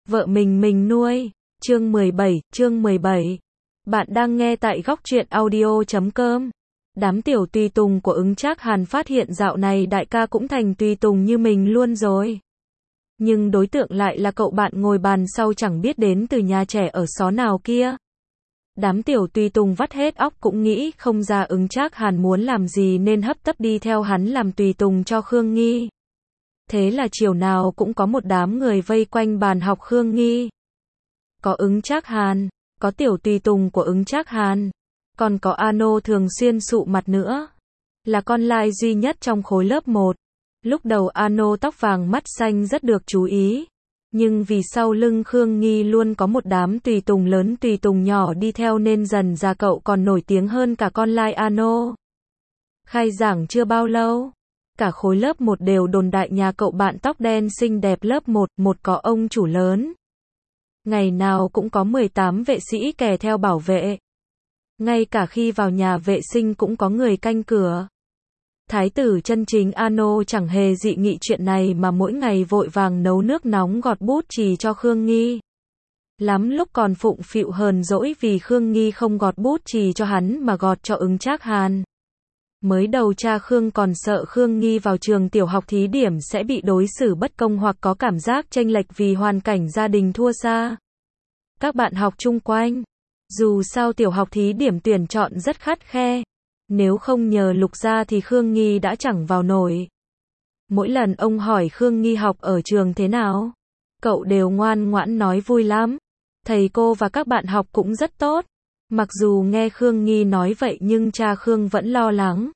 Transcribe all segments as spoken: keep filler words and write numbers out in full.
Vợ mình mình nuôi. Chương mười bảy, chương mười bảy. Bạn đang nghe tại góc truyện audio chấm com. Đám tiểu tùy tùng của Ứng Trác Hàn phát hiện dạo này đại ca cũng thành tùy tùng như mình luôn rồi. Nhưng đối tượng lại là cậu bạn ngồi bàn sau chẳng biết đến từ nhà trẻ ở xó nào kia. Đám tiểu tùy tùng vắt hết óc cũng nghĩ không ra Ứng Trác Hàn muốn làm gì nên hấp tấp đi theo hắn làm tùy tùng cho Khương Nghi. Thế là chiều nào cũng có một đám người vây quanh bàn học Khương Nghi. Có Ứng Trác Hàn, có tiểu tùy tùng của Ứng Trác Hàn, còn có Ano thường xuyên sụ mặt nữa. Là con lai duy nhất trong khối lớp một. Lúc đầu Ano tóc vàng mắt xanh rất được chú ý. Nhưng vì sau lưng Khương Nghi luôn có một đám tùy tùng lớn tùy tùng nhỏ đi theo nên dần ra cậu còn nổi tiếng hơn cả con lai Ano. Khai giảng chưa bao lâu, cả khối lớp một đều đồn đại nhà cậu bạn tóc đen xinh đẹp lớp một, một có ông chủ lớn. Ngày nào cũng có mười tám vệ sĩ kè theo bảo vệ. Ngay cả khi vào nhà vệ sinh cũng có người canh cửa. Thái tử chân chính Ano chẳng hề dị nghị chuyện này mà mỗi ngày vội vàng nấu nước nóng gọt bút chì cho Khương Nghi. Lắm lúc còn phụng phịu hờn dỗi vì Khương Nghi không gọt bút chì cho hắn mà gọt cho Ứng Trác Hàn. Mới đầu cha Khương còn sợ Khương Nghi vào trường tiểu học thí điểm sẽ bị đối xử bất công hoặc có cảm giác chênh lệch vì hoàn cảnh gia đình thua xa các bạn học chung quanh. Dù sao tiểu học thí điểm tuyển chọn rất khắt khe. Nếu không nhờ Lục gia thì Khương Nghi đã chẳng vào nổi. Mỗi lần ông hỏi Khương Nghi học ở trường thế nào, cậu đều ngoan ngoãn nói vui lắm. Thầy cô và các bạn học cũng rất tốt. Mặc dù nghe Khương Nghi nói vậy nhưng cha Khương vẫn lo lắng.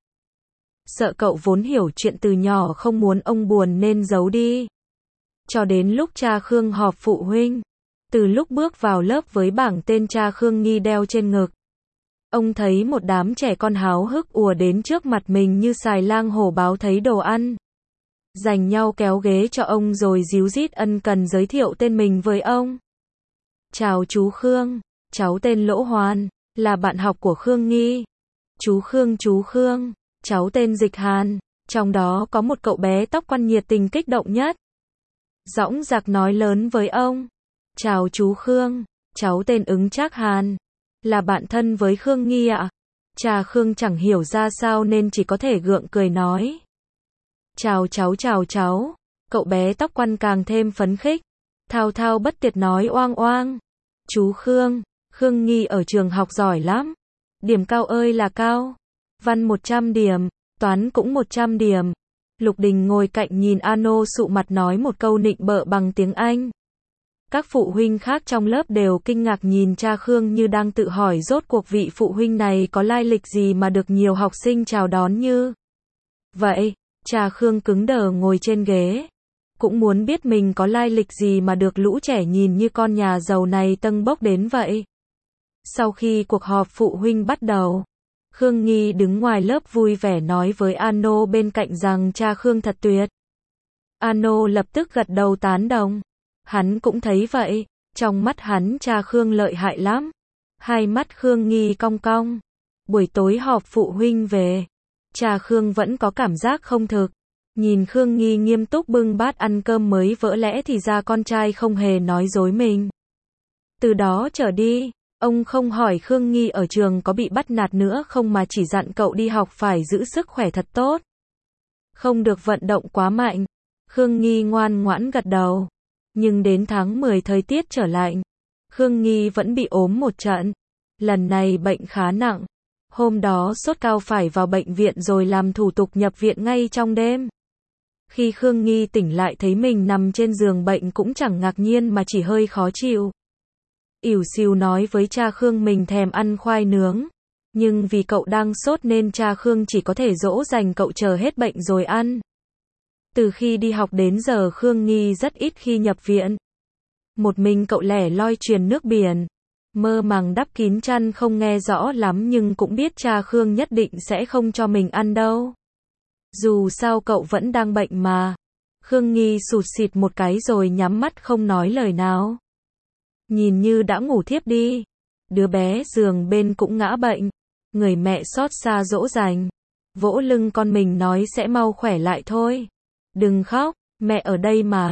Sợ cậu vốn hiểu chuyện từ nhỏ không muốn ông buồn nên giấu đi. Cho đến lúc cha Khương họp phụ huynh. Từ lúc bước vào lớp với bảng tên cha Khương Nghi đeo trên ngực. Ông thấy một đám trẻ con háo hức ùa đến trước mặt mình như xài lang hổ báo thấy đồ ăn. Giành nhau kéo ghế cho ông rồi díu dít ân cần giới thiệu tên mình với ông. Chào chú Khương, cháu tên Lỗ Hoan, là bạn học của Khương Nghi. Chú Khương chú Khương, cháu tên Dịch Hàn, trong đó có một cậu bé tóc quăn nhiệt tình kích động nhất. Dõng dạc nói lớn với ông. Chào chú Khương, cháu tên Ứng Trác Hàn, là bạn thân với Khương Nghi ạ. Cha Khương chẳng hiểu ra sao nên chỉ có thể gượng cười nói. Chào cháu chào cháu, cậu bé tóc quăn càng thêm phấn khích. Thao thao bất tuyệt nói oang oang. Chú Khương, Khương Nghi ở trường học giỏi lắm. Điểm cao ơi là cao. Văn một trăm điểm, toán cũng một trăm điểm. Lục Đình ngồi cạnh nhìn Ano sụ mặt nói một câu nịnh bợ bằng tiếng Anh. Các phụ huynh khác trong lớp đều kinh ngạc nhìn cha Khương như đang tự hỏi rốt cuộc vị phụ huynh này có lai lịch gì mà được nhiều học sinh chào đón như vậy. Cha Khương cứng đờ ngồi trên ghế. Cũng muốn biết mình có lai lịch gì mà được lũ trẻ nhìn như con nhà giàu này tâng bốc đến vậy. Sau khi cuộc họp phụ huynh bắt đầu, Khương Nghi đứng ngoài lớp vui vẻ nói với Ano bên cạnh rằng cha Khương thật tuyệt. Ano lập tức gật đầu tán đồng. Hắn cũng thấy vậy, trong mắt hắn cha Khương lợi hại lắm. Hai mắt Khương Nghi cong cong. Buổi tối họp phụ huynh về, cha Khương vẫn có cảm giác không thực. Nhìn Khương Nghi nghiêm túc bưng bát ăn cơm mới vỡ lẽ thì ra con trai không hề nói dối mình. Từ đó trở đi, ông không hỏi Khương Nghi ở trường có bị bắt nạt nữa không mà chỉ dặn cậu đi học phải giữ sức khỏe thật tốt. Không được vận động quá mạnh. Khương Nghi ngoan ngoãn gật đầu. Nhưng đến tháng mười thời tiết trở lạnh, Khương Nghi vẫn bị ốm một trận. Lần này bệnh khá nặng. Hôm đó sốt cao phải vào bệnh viện rồi làm thủ tục nhập viện ngay trong đêm. Khi Khương Nghi tỉnh lại thấy mình nằm trên giường bệnh cũng chẳng ngạc nhiên mà chỉ hơi khó chịu. Ỉu xìu nói với cha Khương mình thèm ăn khoai nướng. Nhưng vì cậu đang sốt nên cha Khương chỉ có thể dỗ dành cậu chờ hết bệnh rồi ăn. Từ khi đi học đến giờ Khương Nghi rất ít khi nhập viện. Một mình cậu lẻ loi truyền nước biển. Mơ màng đắp kín chăn không nghe rõ lắm nhưng cũng biết cha Khương nhất định sẽ không cho mình ăn đâu. Dù sao cậu vẫn đang bệnh mà. Khương Nghi sụt sịt một cái rồi nhắm mắt không nói lời nào. Nhìn như đã ngủ thiếp đi. Đứa bé giường bên cũng ngã bệnh. Người mẹ xót xa dỗ dành. Vỗ lưng con mình nói sẽ mau khỏe lại thôi. Đừng khóc, mẹ ở đây mà.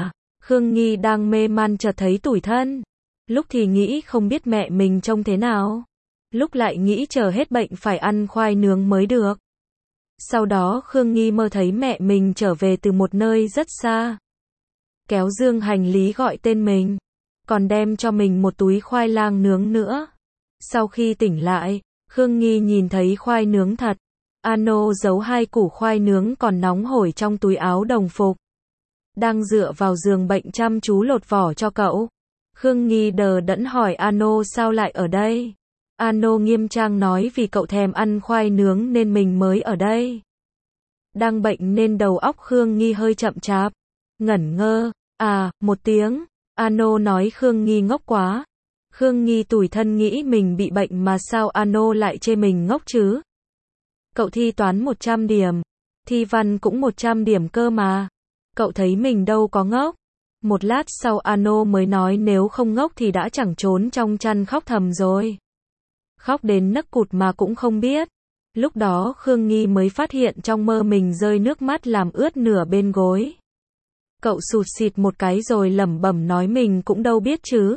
Khương Nghi đang mê man chợt thấy tủi thân. Lúc thì nghĩ không biết mẹ mình trông thế nào. Lúc lại nghĩ chờ hết bệnh phải ăn khoai nướng mới được. Sau đó Khương Nghi mơ thấy mẹ mình trở về từ một nơi rất xa. Kéo dương hành lý gọi tên mình. Còn đem cho mình một túi khoai lang nướng nữa. Sau khi tỉnh lại, Khương Nghi nhìn thấy khoai nướng thật. Ano giấu hai củ khoai nướng còn nóng hổi trong túi áo đồng phục. Đang dựa vào giường bệnh chăm chú lột vỏ cho cậu. Khương Nghi đờ đẫn hỏi Ano sao lại ở đây. Ano nghiêm trang nói vì cậu thèm ăn khoai nướng nên mình mới ở đây. Đang bệnh nên đầu óc Khương Nghi hơi chậm chạp. Ngẩn ngơ, à, một tiếng. Ano nói Khương Nghi ngốc quá. Khương Nghi tủi thân nghĩ mình bị bệnh mà sao Ano lại chê mình ngốc chứ. Cậu thi toán một trăm điểm. Thi văn cũng một trăm điểm cơ mà. Cậu thấy mình đâu có ngốc. Một lát sau Ano mới nói nếu không ngốc thì đã chẳng trốn trong chăn khóc thầm rồi. Khóc đến nấc cụt mà cũng không biết. Lúc đó Khương Nghi mới phát hiện trong mơ mình rơi nước mắt làm ướt nửa bên gối. Cậu sụt sịt một cái rồi lẩm bẩm nói mình cũng đâu biết chứ.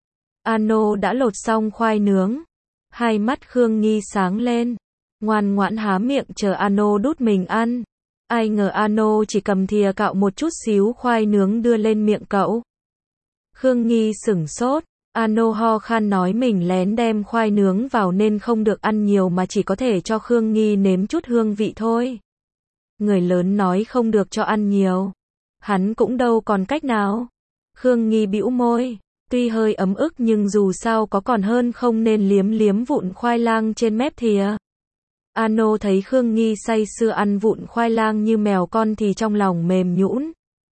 Ano đã lột xong khoai nướng. Hai mắt Khương Nghi sáng lên. Ngoan ngoãn há miệng chờ Ano đút mình ăn. Ai ngờ Ano chỉ cầm thìa cạo một chút xíu khoai nướng đưa lên miệng cậu. Khương Nghi sửng sốt. Ano ho khan nói mình lén đem khoai nướng vào nên không được ăn nhiều mà chỉ có thể cho Khương Nghi nếm chút hương vị thôi. Người lớn nói không được cho ăn nhiều. Hắn cũng đâu còn cách nào. Khương Nghi bĩu môi. Tuy hơi ấm ức nhưng dù sao có còn hơn không nên liếm liếm vụn khoai lang trên mép thìa. Ano thấy Khương Nghi say sưa ăn vụn khoai lang như mèo con thì trong lòng mềm nhũn.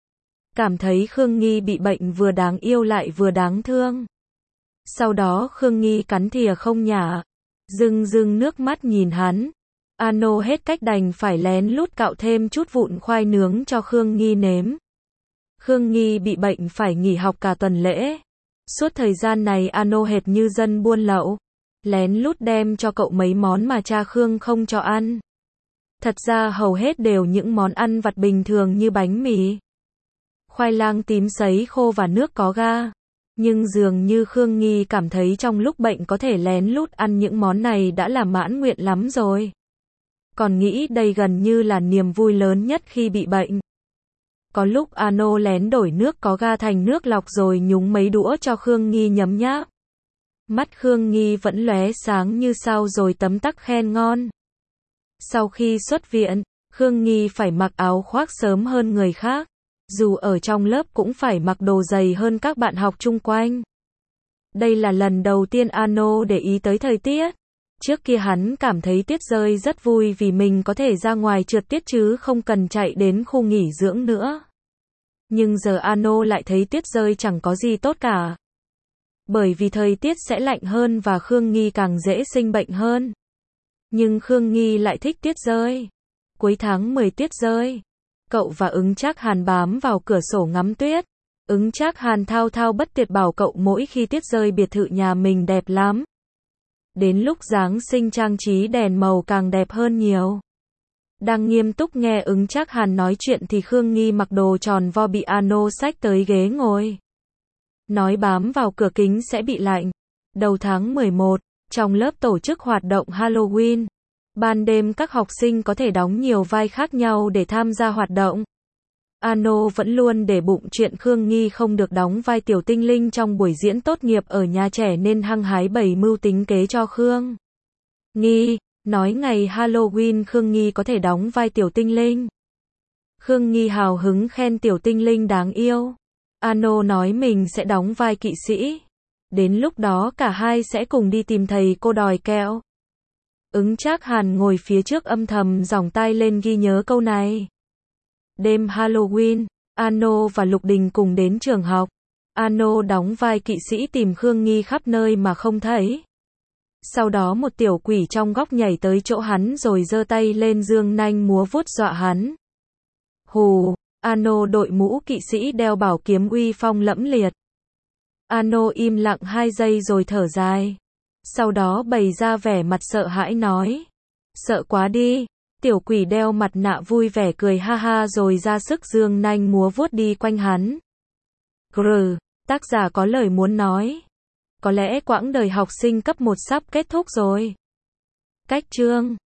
Cảm thấy Khương Nghi bị bệnh vừa đáng yêu lại vừa đáng thương. Sau đó Khương Nghi cắn thìa không nhả. Rưng rưng nước mắt nhìn hắn. Ano hết cách đành phải lén lút cạo thêm chút vụn khoai nướng cho Khương Nghi nếm. Khương Nghi bị bệnh phải nghỉ học cả tuần lễ. Suốt thời gian này Ano hệt như dân buôn lậu. Lén lút đem cho cậu mấy món mà cha Khương không cho ăn. Thật ra hầu hết đều những món ăn vặt bình thường như bánh mì, khoai lang tím sấy khô và nước có ga. Nhưng dường như Khương Nghi cảm thấy trong lúc bệnh có thể lén lút ăn những món này đã là mãn nguyện lắm rồi. Còn nghĩ đây gần như là niềm vui lớn nhất khi bị bệnh. Có lúc Ano lén đổi nước có ga thành nước lọc rồi nhúng mấy đũa cho Khương Nghi nhấm nháp. Mắt Khương Nghi vẫn lóe sáng như sao rồi tấm tắc khen ngon. Sau khi xuất viện, Khương Nghi phải mặc áo khoác sớm hơn người khác. Dù ở trong lớp cũng phải mặc đồ dày hơn các bạn học chung quanh. Đây là lần đầu tiên Ano để ý tới thời tiết. Trước kia hắn cảm thấy tuyết rơi rất vui vì mình có thể ra ngoài trượt tuyết chứ không cần chạy đến khu nghỉ dưỡng nữa. Nhưng giờ Ano lại thấy tuyết rơi chẳng có gì tốt cả. Bởi vì thời tiết sẽ lạnh hơn và Khương Nghi càng dễ sinh bệnh hơn. Nhưng Khương Nghi lại thích tuyết rơi. Cuối tháng mười tuyết rơi. Cậu và Ứng Trác Hàn bám vào cửa sổ ngắm tuyết. Ứng Trác Hàn thao thao bất tuyệt bảo cậu mỗi khi tuyết rơi biệt thự nhà mình đẹp lắm. Đến lúc Giáng sinh trang trí đèn màu càng đẹp hơn nhiều. Đang nghiêm túc nghe Ứng Trác Hàn nói chuyện thì Khương Nghi mặc đồ tròn vo bị Ano xách tới ghế ngồi. Nói bám vào cửa kính sẽ bị lạnh. Đầu tháng mười một, trong lớp tổ chức hoạt động Halloween. Ban đêm các học sinh có thể đóng nhiều vai khác nhau để tham gia hoạt động. Ano vẫn luôn để bụng chuyện Khương Nghi không được đóng vai tiểu tinh linh trong buổi diễn tốt nghiệp ở nhà trẻ nên hăng hái bày mưu tính kế cho Khương Nghi, nói ngày Halloween Khương Nghi có thể đóng vai tiểu tinh linh. Khương Nghi hào hứng khen tiểu tinh linh đáng yêu. Ano nói mình sẽ đóng vai kỵ sĩ. Đến lúc đó cả hai sẽ cùng đi tìm thầy cô đòi kẹo. Ứng Trác Hàn ngồi phía trước âm thầm giỏng tai lên ghi nhớ câu này. Đêm Halloween, Ano và Lục Đình cùng đến trường học. Ano đóng vai kỵ sĩ tìm Khương Nghi khắp nơi mà không thấy. Sau đó một tiểu quỷ trong góc nhảy tới chỗ hắn rồi giơ tay lên dương nanh múa vuốt dọa hắn. Hù, Ano đội mũ kỵ sĩ đeo bảo kiếm uy phong lẫm liệt. Ano im lặng hai giây rồi thở dài. Sau đó bày ra vẻ mặt sợ hãi nói. Sợ quá đi. Tiểu quỷ đeo mặt nạ vui vẻ cười ha ha rồi ra sức dương nanh múa vuốt đi quanh hắn. Gr, tác giả có lời muốn nói. Có lẽ quãng đời học sinh cấp một sắp kết thúc rồi. Cách chương